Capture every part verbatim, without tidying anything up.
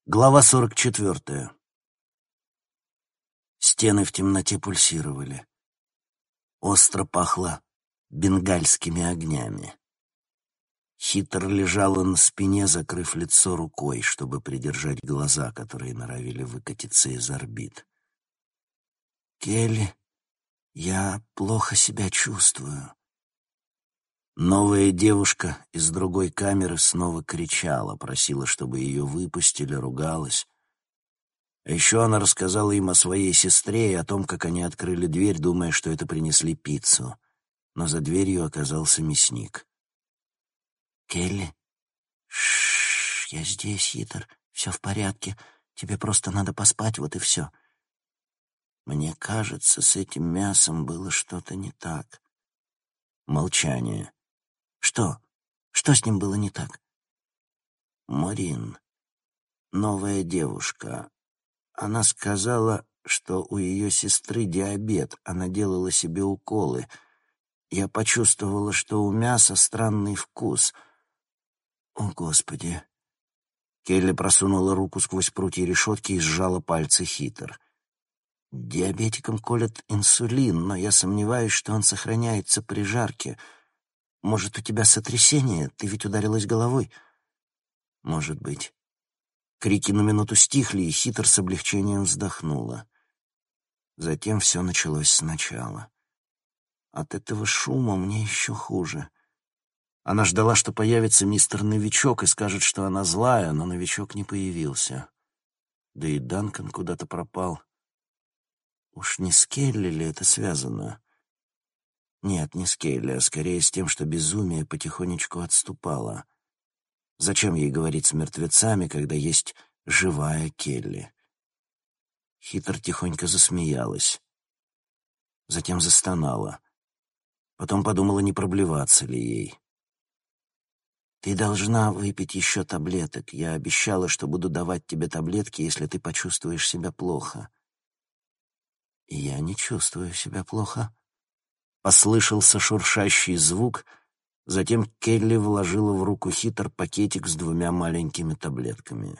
Глава сорок четвертая. Стены в темноте пульсировали. Остро пахло бенгальскими огнями. Хитр лежала на спине, закрыв лицо рукой, чтобы придержать глаза, которые норовили выкатиться из орбит. «Келли, я плохо себя чувствую». Новая девушка из другой камеры снова кричала, просила, чтобы ее выпустили, ругалась. А еще она рассказала им о своей сестре и о том, как они открыли дверь, думая, что это принесли пиццу. Но за дверью оказался мясник. «Келли?» «Шшш, я здесь, Хитр, все в порядке. Тебе просто надо поспать, вот и все». «Мне кажется, с этим мясом было что-то не так». Молчание. «Что? Что с ним было не так?» «Марин, новая девушка. Она сказала, что у ее сестры диабет. Она делала себе уколы. Я почувствовала, что у мяса странный вкус. О, Господи!» Келли просунула руку сквозь прутья решетки и сжала пальцы Хитр. «Диабетикам колят инсулин, но я сомневаюсь, что он сохраняется при жарке. Может, у тебя сотрясение? Ты ведь ударилась головой?» «Может быть». Крики на минуту стихли, и Хитр с облегчением вздохнула. Затем все началось сначала. От этого шума мне еще хуже. Она ждала, что появится мистер Новичок и скажет, что она злая, но Новичок не появился. Да и Данкан куда-то пропал. Уж не с Келли ли это связано? Нет, не с Келли, а скорее с тем, что безумие потихонечку отступало. Зачем ей говорить с мертвецами, когда есть живая Келли? Хитр тихонько засмеялась. Затем застонала. Потом подумала, не проблеваться ли ей. «Ты должна выпить еще таблеток. Я обещала, что буду давать тебе таблетки, если ты почувствуешь себя плохо». «Я не чувствую себя плохо». Послышался шуршащий звук, затем Келли вложила в руку Хитр пакетик с двумя маленькими таблетками.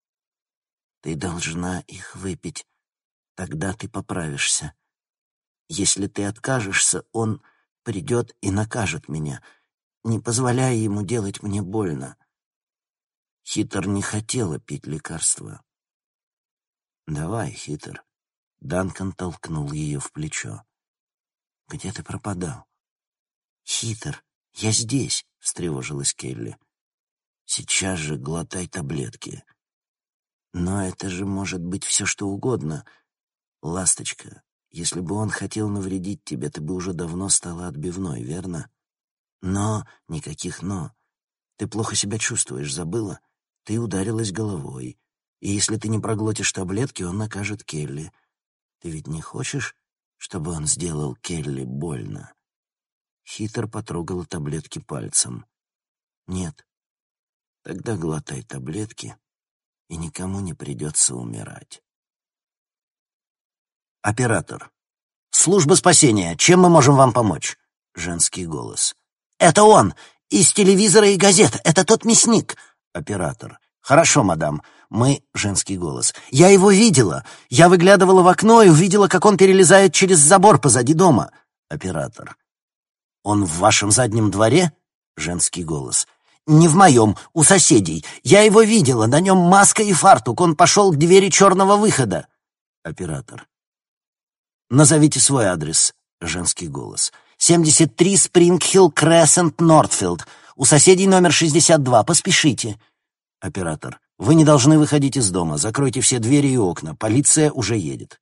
«Ты должна их выпить, тогда ты поправишься. Если ты откажешься, он придет и накажет меня. Не позволяй ему делать мне больно». Хитр не хотела пить лекарства. «Давай, Хитр». Данкан толкнул ее в плечо. «Где ты пропадал?» «Хитр, я здесь», — встревожилась Келли. «Сейчас же глотай таблетки». «Но это же может быть все, что угодно. Ласточка, если бы он хотел навредить тебе, ты бы уже давно стала отбивной, верно? Но, никаких «но». Ты плохо себя чувствуешь, забыла? Ты ударилась головой. И если ты не проглотишь таблетки, он накажет Келли. Ты ведь не хочешь, чтобы он сделал Келли больно?» Хитр потрогала таблетки пальцем. «Нет. Тогда глотай таблетки, и никому не придется умирать». Оператор. «Служба спасения. Чем мы можем вам помочь?» Женский голос. «Это он! Из телевизора и газет! Это тот мясник!» Оператор. «Хорошо, мадам. Мы...» Женский голос. «Я его видела. Я выглядывала в окно и увидела, как он перелезает через забор позади дома». Оператор. «Он в вашем заднем дворе?» Женский голос. «Не в моем, у соседей. Я его видела, на нем маска и фартук. Он пошел к двери черного выхода». Оператор. «Назовите свой адрес». Женский голос. «семьдесят три Спрингхилл Крессент, Нортфилд. У соседей номер шестьдесят два. Поспешите». Оператор. «Вы не должны выходить из дома. Закройте все двери и окна. Полиция уже едет».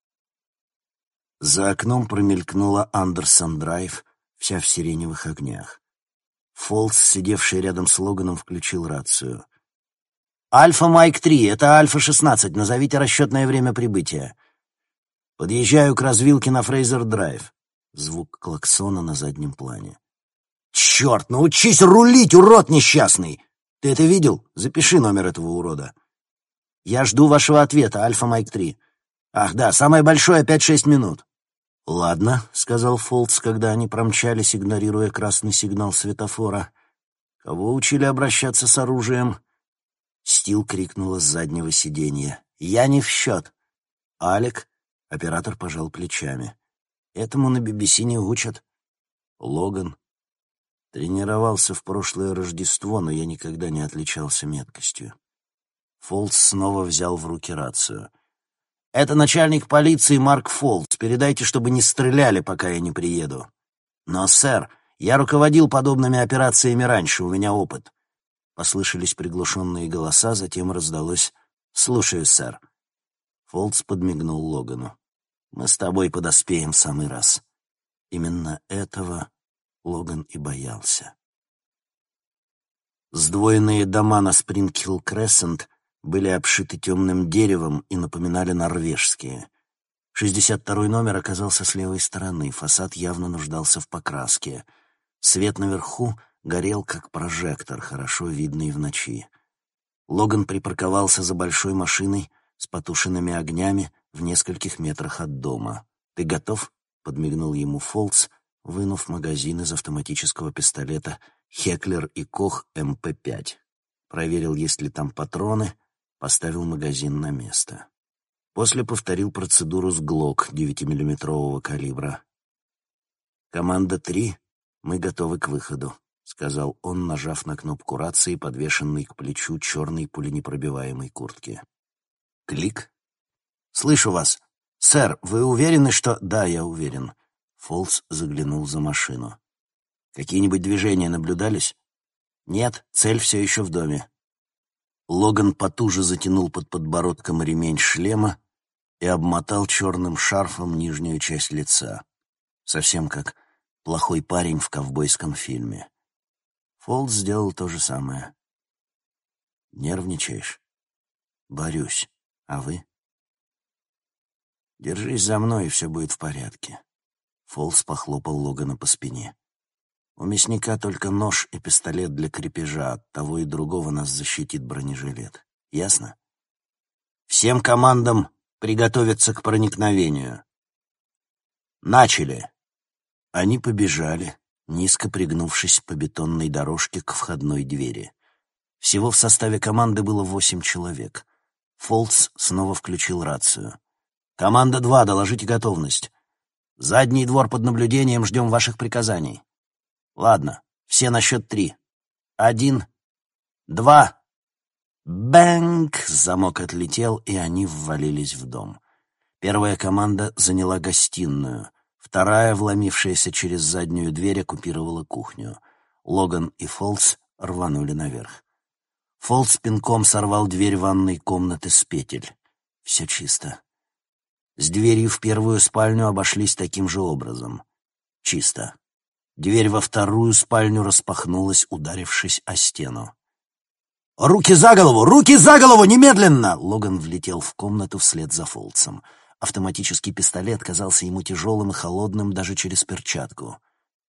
За окном промелькнула Андерсон-драйв, вся в сиреневых огнях. Фолс, сидевший рядом с Логаном, включил рацию. «Альфа Майк три, это Альфа шестнадцать. Назовите расчетное время прибытия». «Подъезжаю к развилке на Фрейзер-драйв». Звук клаксона на заднем плане. «Черт, научись рулить, урод несчастный! Ты это видел? Запиши номер этого урода». «Я жду вашего ответа, Альфа Майк три». «Ах да, самое большое — пять-шесть минут». «Ладно», — сказал Фолтс, когда они промчались, игнорируя красный сигнал светофора. «Кого учили обращаться с оружием?» Стил крикнула с заднего сиденья. «Я не в счет!» «Алек?» — оператор пожал плечами. «Этому на би би си не учат». «Логан?» «Тренировался в прошлое Рождество, но я никогда не отличался меткостью». Фолтс снова взял в руки рацию. «Это начальник полиции Марк Фолтс. Передайте, чтобы не стреляли, пока я не приеду». «Но, сэр, я руководил подобными операциями раньше, у меня опыт». Послышались приглушенные голоса, затем раздалось «Слушаю, сэр». Фолтс подмигнул Логану. «Мы с тобой подоспеем в самый раз». Именно этого Логан и боялся. Сдвоенные дома на Спрингхилл-Крессент были обшиты темным деревом и напоминали норвежские. шестьдесят второй номер оказался с левой стороны, фасад явно нуждался в покраске. Свет наверху горел, как прожектор, хорошо видный в ночи. Логан припарковался за большой машиной с потушенными огнями в нескольких метрах от дома. «Ты готов?» — подмигнул ему Фолтс, вынув магазин из автоматического пистолета «Хеклер и Кох эм пэ пять». Проверил, есть ли там патроны, поставил магазин на место. После повторил процедуру с Глок девятимиллиметрового калибра. «Команда три, мы готовы к выходу», — сказал он, нажав на кнопку рации, подвешенной к плечу черной пуленепробиваемой куртки. Клик. «Слышу вас. Сэр, вы уверены, что...» «Да, я уверен». Фолтс заглянул за машину. «Какие-нибудь движения наблюдались?» «Нет, цель все еще в доме». Логан потуже затянул под подбородком ремень шлема и обмотал черным шарфом нижнюю часть лица. Совсем как плохой парень в ковбойском фильме. Фолтс сделал то же самое. «Нервничаешь?» «Борюсь. А вы?» «Держись за мной, и все будет в порядке». Фолтс похлопал Логана по спине. «У мясника только нож и пистолет для крепежа, от того и другого нас защитит бронежилет. Ясно? Всем командам приготовиться к проникновению. Начали!» Они побежали, низко пригнувшись по бетонной дорожке к входной двери. Всего в составе команды было восемь человек. Фолтс снова включил рацию. «Команда два, доложите готовность. Задний двор под наблюдением, ждем ваших приказаний». «Ладно, все на счет три. Один, два...» Бэнг! Замок отлетел, и они ввалились в дом. Первая команда заняла гостиную. Вторая, вломившаяся через заднюю дверь, оккупировала кухню. Логан и Фолтс рванули наверх. Фолтс пинком сорвал дверь ванной комнаты с петель. Все чисто. С дверью в первую спальню обошлись таким же образом. Чисто. Дверь во вторую спальню распахнулась, ударившись о стену. «Руки за голову! Руки за голову! Немедленно!» Логан влетел в комнату вслед за Фолтсом. Автоматический пистолет казался ему тяжелым и холодным даже через перчатку.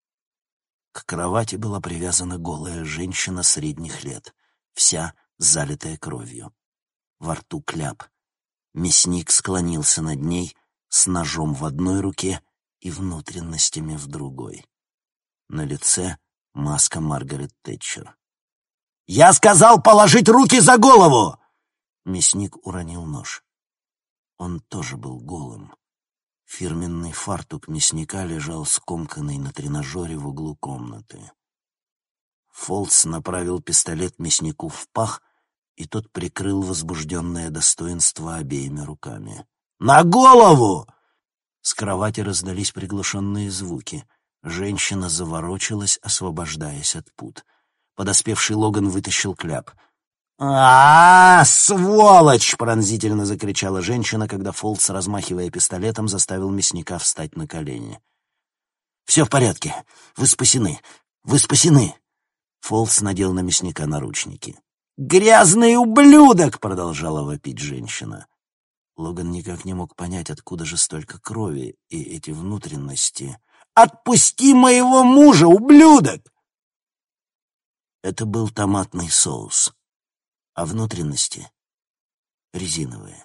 К кровати была привязана голая женщина средних лет, вся залитая кровью. Во рту кляп. Мясник склонился над ней с ножом в одной руке и внутренностями в другой. На лице маска Маргарет Тэтчер. «Я сказал положить руки за голову!» Мясник уронил нож. Он тоже был голым. Фирменный фартук мясника лежал скомканный на тренажере в углу комнаты. Фолтс направил пистолет мяснику в пах, и тот прикрыл возбужденное достоинство обеими руками. «На голову!» С кровати раздались приглушенные звуки. Женщина заворочилась, освобождаясь от пут. Подоспевший Логан вытащил кляп. «А-а-а, сволочь!» — пронзительно закричала женщина, когда Фолтс, размахивая пистолетом, заставил мясника встать на колени. «Все в порядке. Вы спасены. Вы спасены!» Фолтс надел на мясника наручники. «Грязный ублюдок!» — продолжала вопить женщина. Логан никак не мог понять, откуда же столько крови и эти внутренности. «Отпусти моего мужа, ублюдок!» Это был томатный соус, а внутренности — резиновые.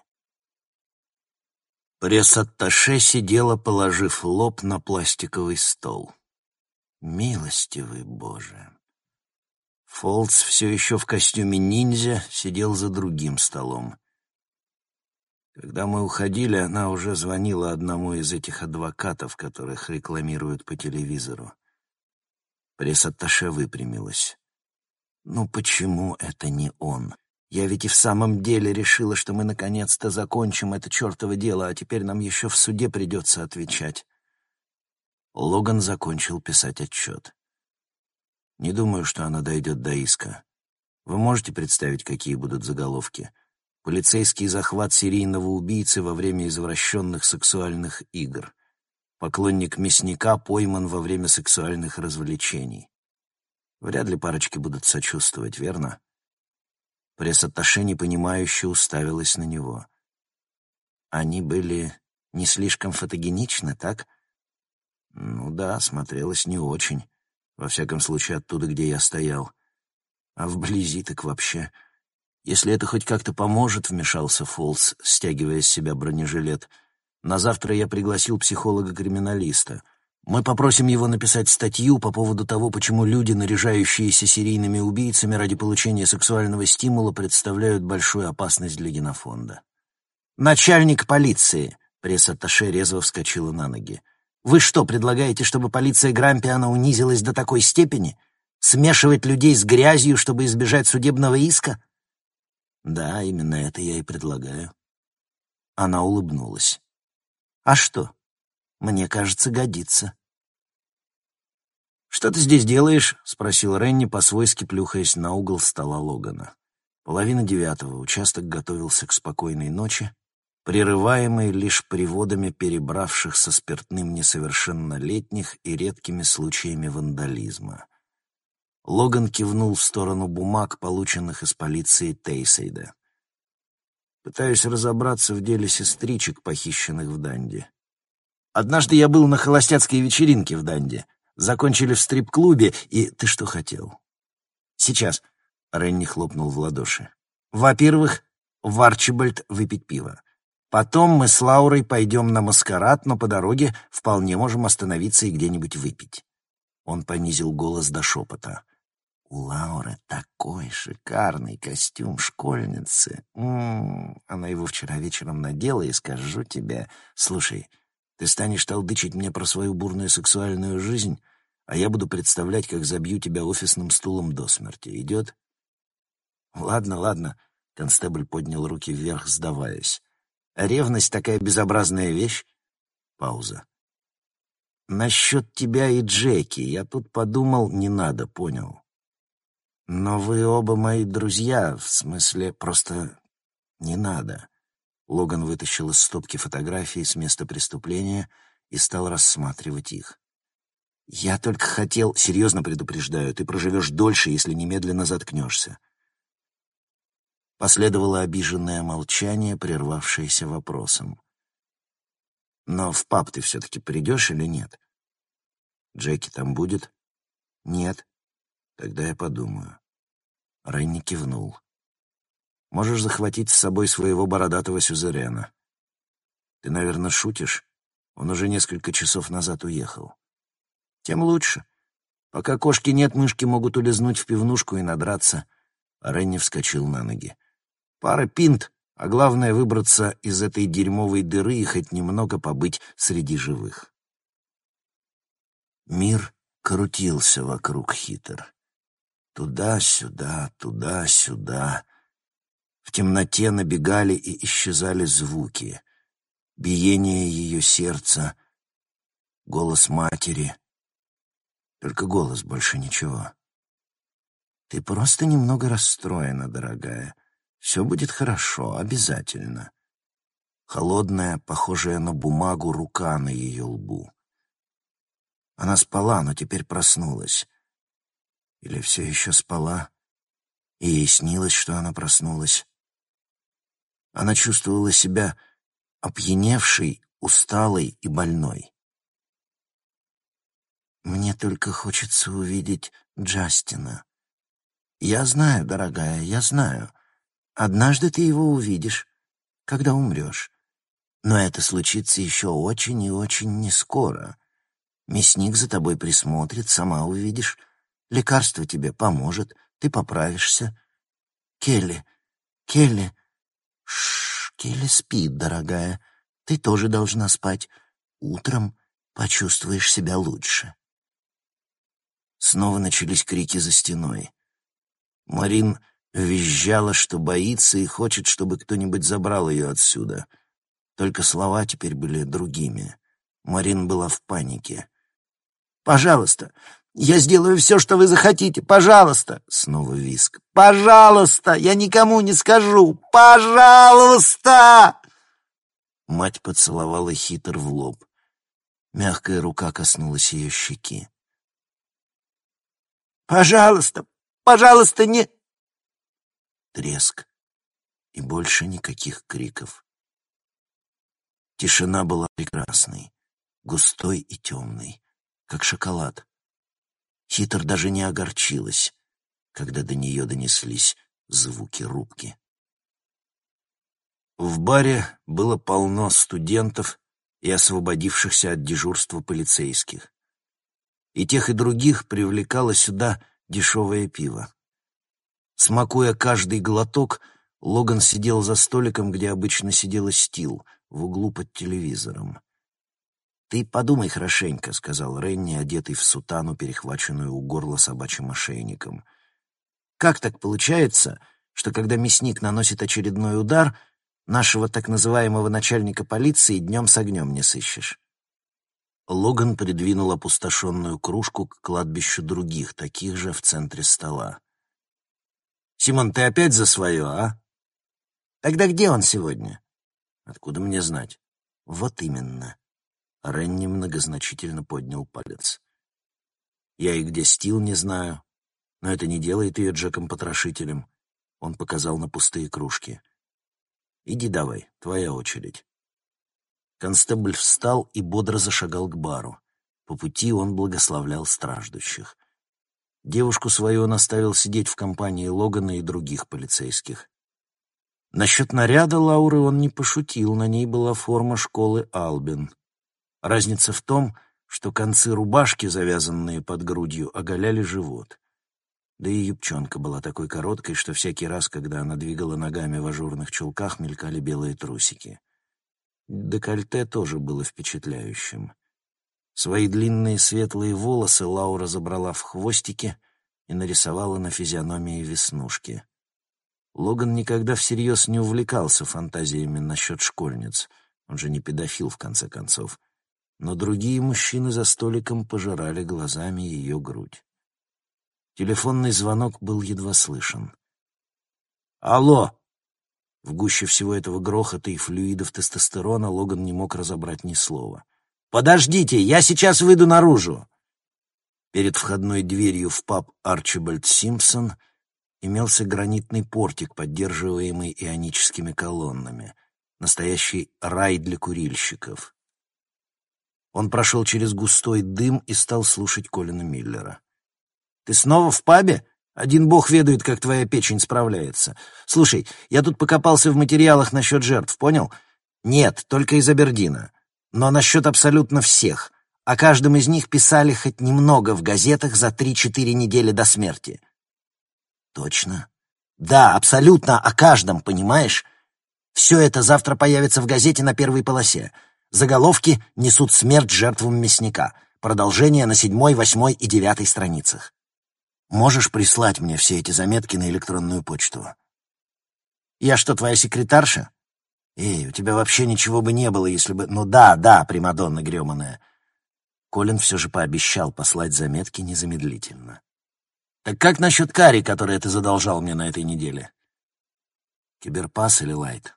Пресс-атташе сидела, положив лоб на пластиковый стол. Милостивый Боже! Фолтс все еще в костюме ниндзя сидел за другим столом. Когда мы уходили, она уже звонила одному из этих адвокатов, которых рекламируют по телевизору. Пресс-атташе выпрямилась. «Ну почему это не он? Я ведь и в самом деле решила, что мы наконец-то закончим это чертово дело, а теперь нам еще в суде придется отвечать». Логан закончил писать отчет. «Не думаю, что она дойдет до иска. Вы можете представить, какие будут заголовки? Полицейский захват серийного убийцы во время извращенных сексуальных игр. Поклонник мясника пойман во время сексуальных развлечений. Вряд ли парочки будут сочувствовать, верно?» Пресс-атташе непонимающе уставилась на него. «Они были не слишком фотогеничны, так?» «Ну да, смотрелось не очень. Во всяком случае, оттуда, где я стоял. А вблизи так вообще. Если это хоть как-то поможет», — вмешался Фолтс, стягивая с себя бронежилет. «На завтра я пригласил психолога-криминалиста. Мы попросим его написать статью по поводу того, почему люди, наряжающиеся серийными убийцами ради получения сексуального стимула, представляют большую опасность для генофонда». «Начальник полиции!» — пресс-атташе резво вскочила на ноги. «Вы что, предлагаете, чтобы полиция Грампиана унизилась до такой степени? Смешивать людей с грязью, чтобы избежать судебного иска?» «Да, именно это я и предлагаю». Она улыбнулась. «А что? Мне кажется, годится». «Что ты здесь делаешь?» — спросил Ренни, по-свойски плюхаясь на угол стола Логана. Половина девятого, участок готовился к спокойной ночи, прерываемый лишь приводами перебравших со спиртным несовершеннолетних и редкими случаями вандализма. Логан кивнул в сторону бумаг, полученных из полиции Тейсейда. «Пытаюсь разобраться в деле сестричек, похищенных в Данди. Однажды я был на холостяцкой вечеринке в Данди. Закончили в стрип-клубе, и... Ты что хотел?» «Сейчас», — Ренни хлопнул в ладоши. «Во-первых, в Арчибальд выпить пиво. Потом мы с Лаурой пойдем на маскарад, но по дороге вполне можем остановиться и где-нибудь выпить». Он понизил голос до шепота. «У Лауры такой шикарный костюм школьницы. М-м-м. Она его вчера вечером надела, и скажу тебе... Слушай, ты станешь толдычить мне про свою бурную сексуальную жизнь, а я буду представлять, как забью тебя офисным стулом до смерти. Идет?» «Ладно, ладно», — констебль поднял руки вверх, сдаваясь. «Ревность такая безобразная вещь». Пауза. «Насчет тебя и Джеки я тут подумал, не надо, понял. Но вы оба мои друзья, в смысле, просто не надо». Логан вытащил из стопки фотографии с места преступления и стал рассматривать их. «Я только хотел... Серьезно предупреждаю, ты проживешь дольше, если немедленно заткнешься». Последовало обиженное молчание, прервавшееся вопросом. «Но в паб ты все-таки придешь или нет? Джеки там будет?» «Нет». «Тогда я подумаю». Ренни кивнул. «Можешь захватить с собой своего бородатого сюзерена». «Ты, наверное, шутишь? Он уже несколько часов назад уехал». «Тем лучше. Пока кошки нет, мышки могут улизнуть в пивнушку и надраться». Ренни вскочил на ноги. «Пара пинт, а главное — выбраться из этой дерьмовой дыры и хоть немного побыть среди живых». Мир крутился вокруг Хитер. Туда-сюда, туда-сюда. В темноте набегали и исчезали звуки. Биение ее сердца, голос матери. Только голос, больше ничего. «Ты просто немного расстроена, дорогая. Все будет хорошо, обязательно». Холодная, похожая на бумагу, рука на ее лбу. Она спала, но теперь проснулась. Или все еще спала, и ей снилось, что она проснулась. Она чувствовала себя опьяневшей, усталой и больной. «Мне только хочется увидеть Джастина. Я знаю, дорогая, я знаю. Однажды ты его увидишь, когда умрешь. Но это случится еще очень и очень нескоро. Мясник за тобой присмотрит, сама увидишь. Лекарство тебе поможет, Ты поправишься. Келли, Келли... Шш, Келли спит, дорогая. Ты тоже должна спать. Утром почувствуешь себя лучше. Снова начались крики за стеной. Марин визжала, что боится и хочет, чтобы кто-нибудь забрал ее отсюда. Только слова теперь были другими. Марин была в панике. «Пожалуйста, я сделаю все, что вы захотите. Пожалуйста!» Снова визг. «Пожалуйста! Я никому не скажу! Пожалуйста!» Мать поцеловала Хитер в лоб. Мягкая рука коснулась ее щеки. «Пожалуйста! Пожалуйста, не...» Треск. И больше никаких криков. Тишина была прекрасной, густой и темной, как шоколад. Хитер даже не огорчилась, когда до нее донеслись звуки рубки. В баре было полно студентов и освободившихся от дежурства полицейских. И тех, и других привлекало сюда дешевое пиво. Смакуя каждый глоток, Логан сидел за столиком, где обычно сидела Стил, в углу под телевизором. «Ты подумай хорошенько», — сказал Ренни, одетый в сутану, перехваченную у горла собачьим ошейником. «Как так получается, что когда мясник наносит очередной удар, нашего так называемого начальника полиции днем с огнем не сыщешь?» Логан придвинул опустошенную кружку к кладбищу других, таких же в центре стола. «Симон, ты опять за свое, а? Тогда где он сегодня?» «Откуда мне знать?» «Вот именно». Ренни многозначительно поднял палец. «Я и где Стил не знаю, но это не делает ее Джеком-потрошителем». Он показал на пустые кружки. «Иди давай, твоя очередь». Констебль встал и бодро зашагал к бару. По пути он благословлял страждущих. Девушку свою он оставил сидеть в компании Логана и других полицейских. Насчет наряда Лауры он не пошутил, на ней была форма школы Албин. Разница в том, что концы рубашки, завязанные под грудью, оголяли живот. Да и юбчонка была такой короткой, что всякий раз, когда она двигала ногами в ажурных чулках, мелькали белые трусики. Декольте тоже было впечатляющим. Свои длинные светлые волосы Лаура забрала в хвостики и нарисовала на физиономии веснушки. Логан никогда всерьез не увлекался фантазиями насчет школьниц. Он же не педофил, в конце концов. Но другие мужчины за столиком пожирали глазами ее грудь. Телефонный звонок был едва слышен. «Алло!» В гуще всего этого грохота и флюидов тестостерона Логан не мог разобрать ни слова. «Подождите, я сейчас выйду наружу!» Перед входной дверью в паб «Арчибальд Симпсон» имелся гранитный портик, поддерживаемый ионическими колоннами. Настоящий рай для курильщиков. Он прошел через густой дым и стал слушать Колина Миллера. «Ты снова в пабе? Один бог ведает, как твоя печень справляется. Слушай, я тут покопался в материалах насчет жертв, понял? Нет, только из Абердина. Но насчет абсолютно всех. О каждом из них писали хоть немного в газетах за три-четыре недели до смерти». «Точно?» «Да, абсолютно о каждом, понимаешь? Все это завтра появится в газете на первой полосе. Заголовки несут смерть жертвам мясника. Продолжение на седьмой, восьмой и девятой страницах. Можешь прислать мне все эти заметки на электронную почту?» «Я что, твоя секретарша?» «Эй, у тебя вообще ничего бы не было, если бы...» «Ну да, да, примадонна грёманая». Колин все же пообещал послать заметки незамедлительно. «Так как насчет карри, которое ты задолжал мне на этой неделе?» «Киберпас или лайт?»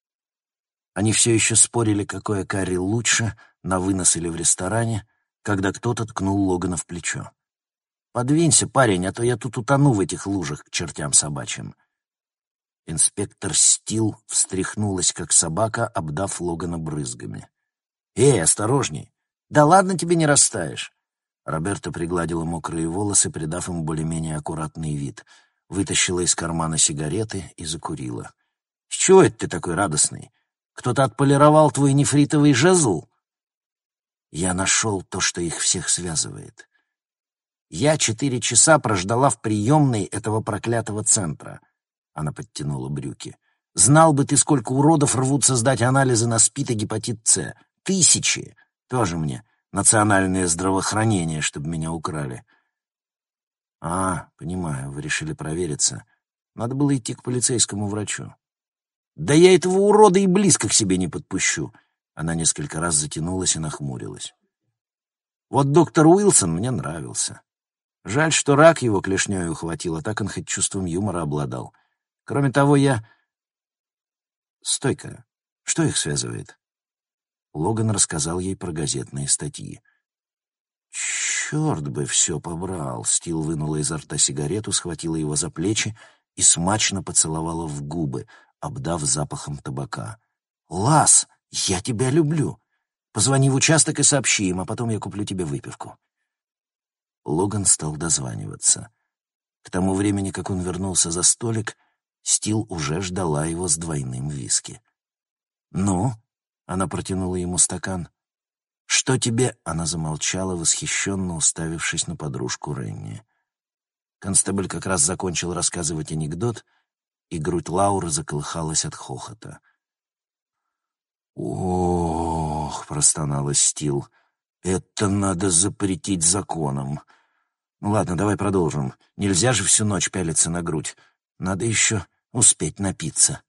Они все еще спорили, какое карри лучше, на вынос или в ресторане, когда кто-то ткнул Логана в плечо. «Подвинься, парень, а то я тут утону в этих лужах к чертям собачьим». Инспектор Стил встряхнулась, как собака, обдав Логана брызгами. «Эй, осторожней! Да ладно, тебе не растаешь!» Роберта пригладила мокрые волосы, придав им более-менее аккуратный вид, вытащила из кармана сигареты и закурила. «С чего это ты такой радостный? Кто-то отполировал твой нефритовый жезл?» «Я нашел то, что их всех связывает. Я четыре часа прождала в приемной этого проклятого центра. Она подтянула брюки. Знал бы ты, сколько уродов рвутся сдать анализы на СПИД и гепатит С. Тысячи. Тоже мне национальное здравоохранение, чтобы меня украли. А, понимаю, вы решили провериться. Надо было идти к полицейскому врачу. Да я этого урода и близко к себе не подпущу. Она несколько раз затянулась и нахмурилась. Вот доктор Уилсон мне нравился. Жаль, что рак его клешнёй ухватил, а так он хоть чувством юмора обладал. Кроме того, я... Стой-ка, что их связывает? Логан рассказал ей про газетные статьи. Черт бы все побрал! Стил вынула изо рта сигарету, схватила его за плечи и смачно поцеловала в губы, обдав запахом табака. «Лас, я тебя люблю! Позвони в участок и сообщи им, а потом я куплю тебе выпивку». Логан стал дозваниваться. К тому времени, как он вернулся за столик, Стил уже ждала его с двойным виски. «Ну?» — она протянула ему стакан. «Что тебе?» — она замолчала, восхищенно уставившись на подружку Ренни. Констебль как раз закончил рассказывать анекдот, и грудь Лауры заколыхалась от хохота. «Ох!» — простонала Стил. «Это надо запретить законом. Ну ладно, давай продолжим. Нельзя же всю ночь пялиться на грудь. Надо еще успеть напиться».